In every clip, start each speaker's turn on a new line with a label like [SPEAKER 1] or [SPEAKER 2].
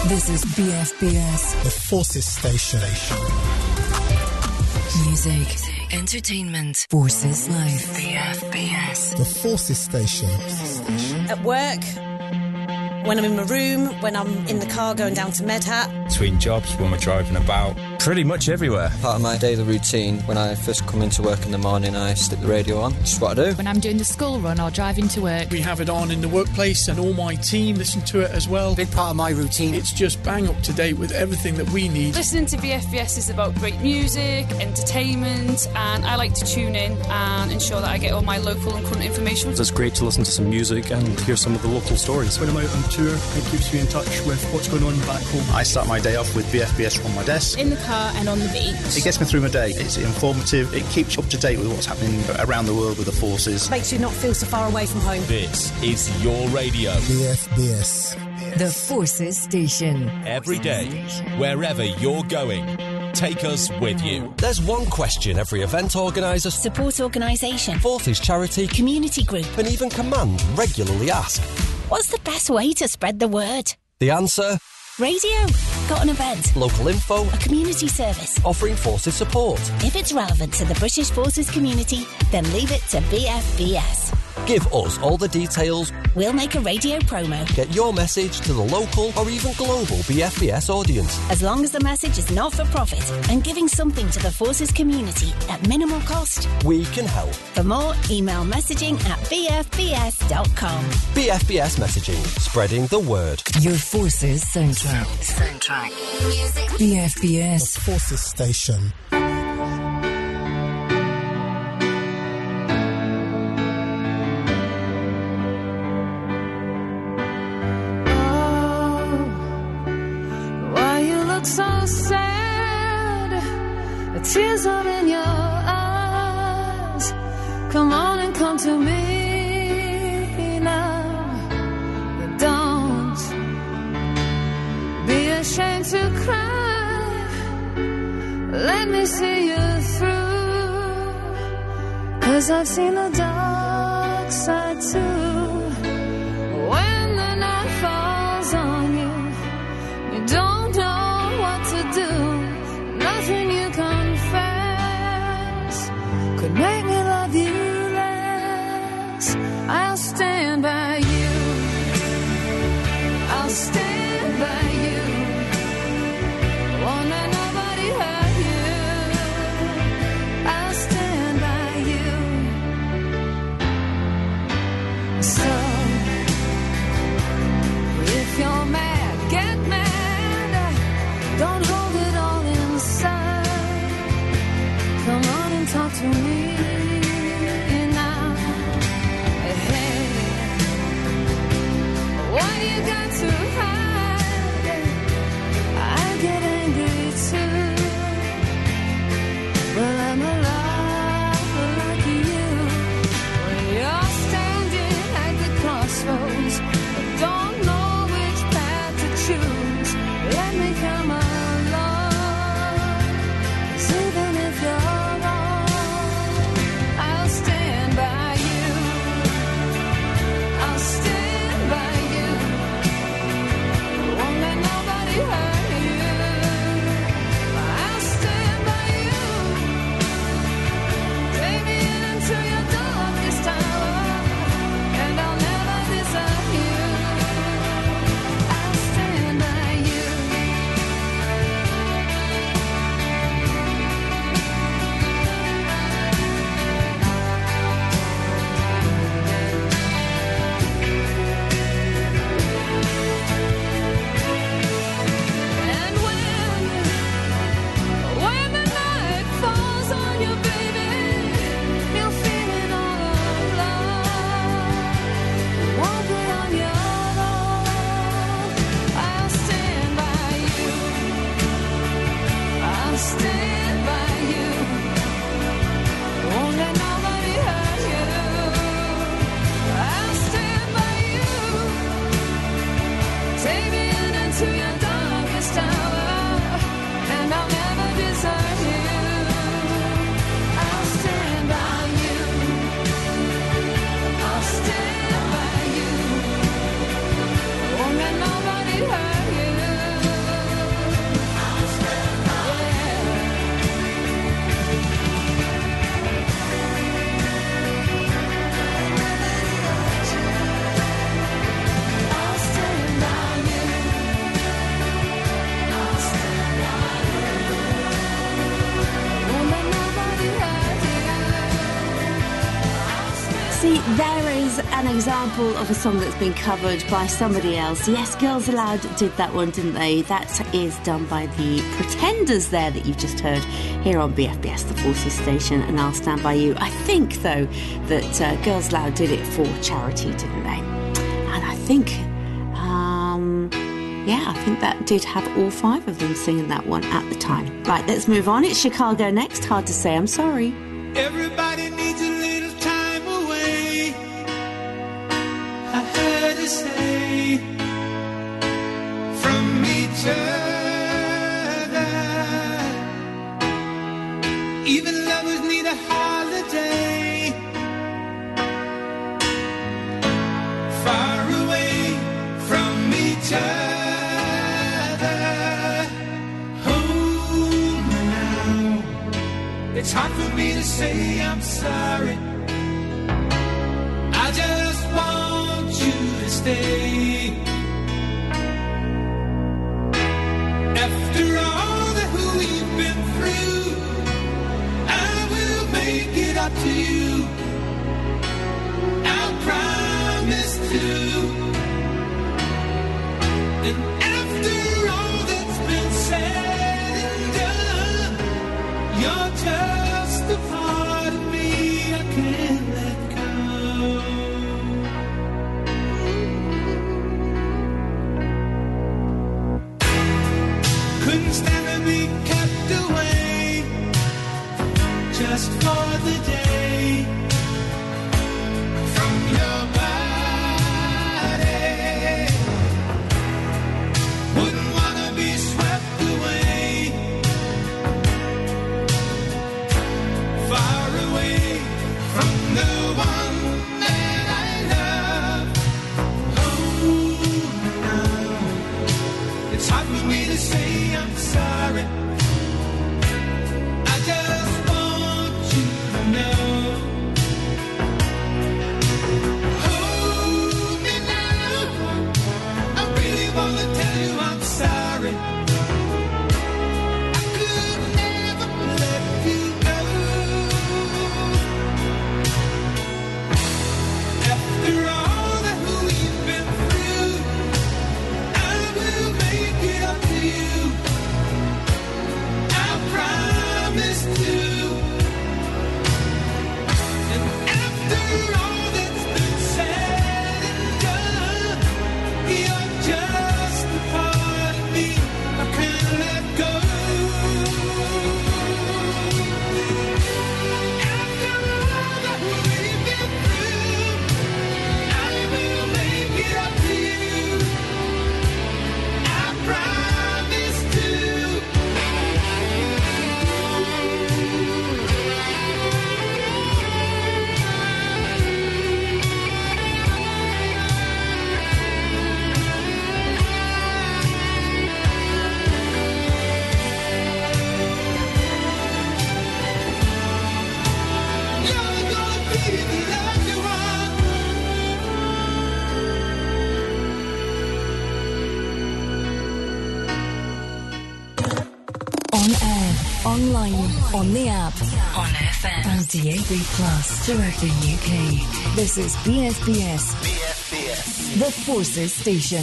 [SPEAKER 1] This is BFBS,
[SPEAKER 2] the Forces Station.
[SPEAKER 1] Music, entertainment, Forces Life. BFBS,
[SPEAKER 2] the Forces Station.
[SPEAKER 3] At work, when I'm in my room, when I'm in the car going down to Medhat.
[SPEAKER 4] Between jobs, when we're driving about.
[SPEAKER 5] Pretty much everywhere.
[SPEAKER 6] Part of my daily routine, when I first come into work in the morning, I stick the radio on. It's what I do.
[SPEAKER 7] When I'm doing the school run or driving to work.
[SPEAKER 8] We have it on in the workplace and all my team listen to it as well.
[SPEAKER 9] Big part of my routine.
[SPEAKER 8] It's just bang up to date with everything that we need.
[SPEAKER 10] Listening to BFBS is about great music, entertainment, and I like to tune in and ensure that I get all my local and current information.
[SPEAKER 5] It's great to listen to some music and hear some of the local stories.
[SPEAKER 11] When I'm out on tour, it keeps me in touch with what's going on back home.
[SPEAKER 12] I start my day off with BFBS on my desk.
[SPEAKER 13] In the car and on the beach.
[SPEAKER 12] It gets me through my day. It's informative. It keeps you up to date with what's happening around the world with the forces.
[SPEAKER 3] Makes you not feel so far away from home.
[SPEAKER 14] This is your radio.
[SPEAKER 2] BFBS.
[SPEAKER 1] The Forces Station.
[SPEAKER 14] Every day, wherever you're going, take us with you.
[SPEAKER 15] There's one question every event organiser,
[SPEAKER 13] support organisation,
[SPEAKER 15] Forces charity,
[SPEAKER 13] community group,
[SPEAKER 15] and even command regularly ask.
[SPEAKER 13] What's the best way to spread the word?
[SPEAKER 15] The answer?
[SPEAKER 13] Radio. Got an event.
[SPEAKER 15] Local info.
[SPEAKER 13] A community service.
[SPEAKER 15] Offering Forces support.
[SPEAKER 13] If it's relevant to the British Forces community, then leave it to BFBS.
[SPEAKER 15] Give us all the details.
[SPEAKER 13] We'll make a radio promo.
[SPEAKER 15] Get your message to the local or even global BFBS audience.
[SPEAKER 13] As long as the message is not for profit and giving something to the Forces community at minimal cost,
[SPEAKER 15] we can help.
[SPEAKER 13] For more, email messaging at bfbs.com.
[SPEAKER 15] BFBS Messaging, spreading the word.
[SPEAKER 1] Your Forces soundtrack. BFBS.
[SPEAKER 2] The Forces Station.
[SPEAKER 16] So sad, the tears are in your eyes. Come on and come to me now. You don't be ashamed to cry. Let me see you through, 'cause I've seen the dark side too. When the night falls on you, you don't know to do. Nothing you confess could make me love you less. I'll stand by you. I'll stand by you. Won't let nobody hurt you. I'll stand by you.
[SPEAKER 9] an example of a song that's been covered by somebody else. Yes, Girls Aloud did that one, didn't they? That is done by the Pretenders there that you've just heard here on BFBS, the Forces Station, and I'll Stand By You. I think, though, that Girls Aloud did it for charity, didn't they? And I think, I think that did have all 5 of them singing that one at the time. Right, let's move on. It's Chicago next. Hard to Say I'm Sorry.
[SPEAKER 17] Everybody needs a little time away, I heard her say, from each other. Even lovers need a holiday, far away from each other. It's hard for me to say I'm sorry. I just want you to stay. After all that we've been through, I will make it up to you. I promise to. And after all that's been said and done, you're just a part of me I can't let go. Couldn't stand to be kept away just for the day from your body. Wouldn't wanna be swept away, far away from the one that I love. Oh, no, it's hard for me to say I'm sorry. I just want you to know. Hold me now, I really want to tell you I'm sorry. I could never let you go. After all that we've been through, I will make it up to you. I promise to. And after all that's been said and done, you're just a part of me I can't let go. After all that we've been through, I will make it up to you. I promise to. You're gonna be the lucky one.
[SPEAKER 1] On air, online, on the app, on FM, and DAB Plus throughout the UK. This is BFBS, the Forces Station.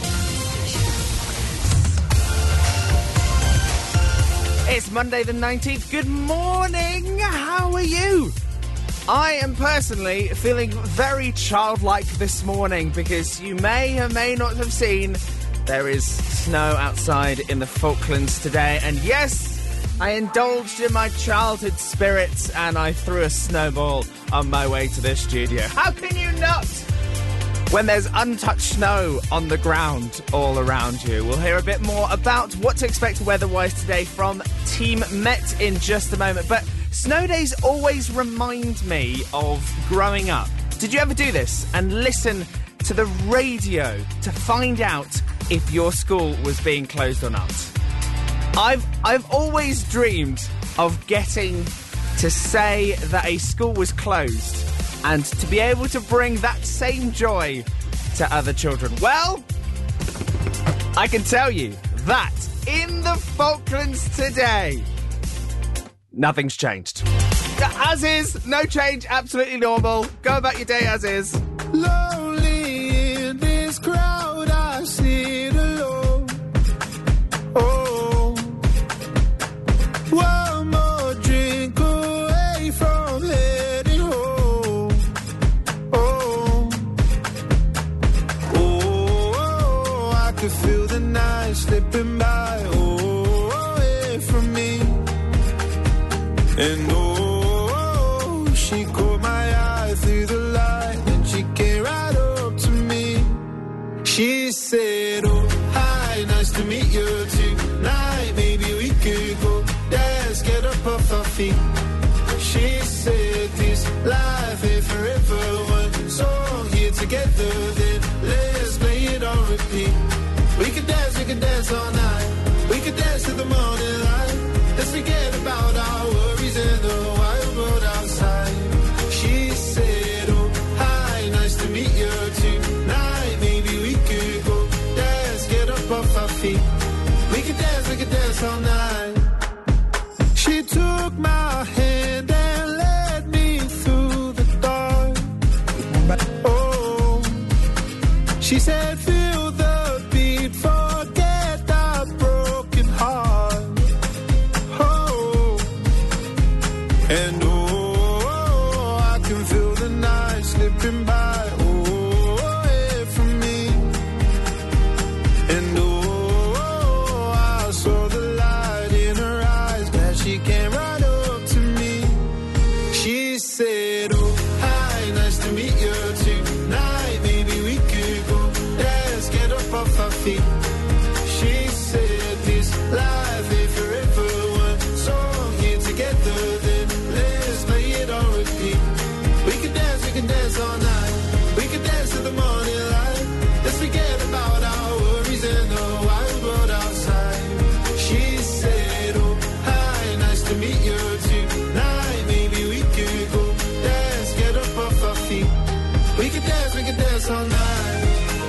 [SPEAKER 18] It's Monday the 19th. Good morning. How are you? I am personally feeling very childlike this morning because you may or may not have seen there is snow outside in the Falklands today. And yes, I indulged in my childhood spirits and I threw a snowball on my way to the studio. How can you not? When there's untouched snow on the ground all around you. We'll hear a bit more about what to expect weather-wise today from Team Met in just a moment. But snow days always remind me of growing up. Did you ever do this and listen to the radio to find out if your school was being closed or not? I've always dreamed of getting to say that a school was closed and to be able to bring that same joy to other children. Well, I can tell you that in the Falklands today, nothing's changed. As is, no change, absolutely normal. Go about your day as is.
[SPEAKER 17] Lonely in this crowd, I sit alone. Oh, one more drink away from heading home. Oh, oh, I could feel the night slipping by. Oh, away from me. And oh, she caught my eye through the light, and she came right up to me. She said, oh, hi, nice to meet you tonight. Maybe we could go dance, get up off our feet. She said, this life ain't forever. One song here together, then let's play it on repeat. We could dance all night. We could dance to the morning light. Let's forget about our worries and the wild world outside. She said, oh, hi, nice to meet you tonight. Maybe we could go dance, get up off our feet. We could dance all night. She took my hand and led me through the dark. Oh, she said, feel the beat, forget the broken heart. Oh, and oh, I can feel the night slipping by. Oh, away from me. And oh, I saw the light in her eyes. Glad she came right up to me. She said, oh, hi, nice to meet you tonight. Maybe we could go dance, get up off our feet. She said, this life ain't forever. One song here together, then let's play it on repeat. We can dance all night. We can dance to the morning light. Let's forget about our worries and the wild world outside. She said, oh, hi, nice to meet you tonight. Maybe we could go dance, get up off our feet. We can dance all night.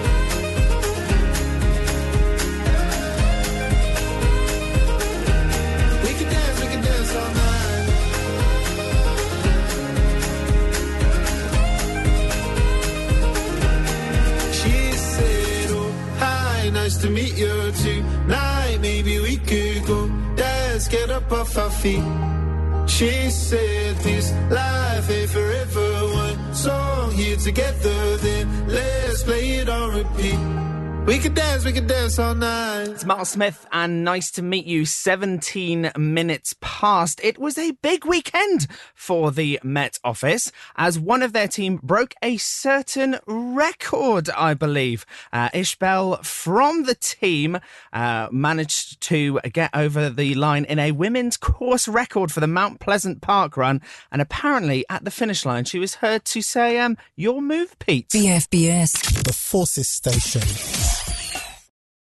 [SPEAKER 17] We can dance all night. She said, oh, hi, nice to meet you tonight. Maybe we could go dance, get up off our feet. She said, this life ain't forever. One song here together, then let's play it on repeat. We could dance all night.
[SPEAKER 18] It's Mark Smith and Nice to Meet You, 17 minutes past. It was a big weekend for the Met Office as one of their team broke a certain record, I believe. Ishbel from the team managed to get over the line in a women's course record for the Mount Pleasant Park Run, and apparently at the finish line she was heard to say, your move, Pete.
[SPEAKER 1] BFBS.
[SPEAKER 2] The Forces Station.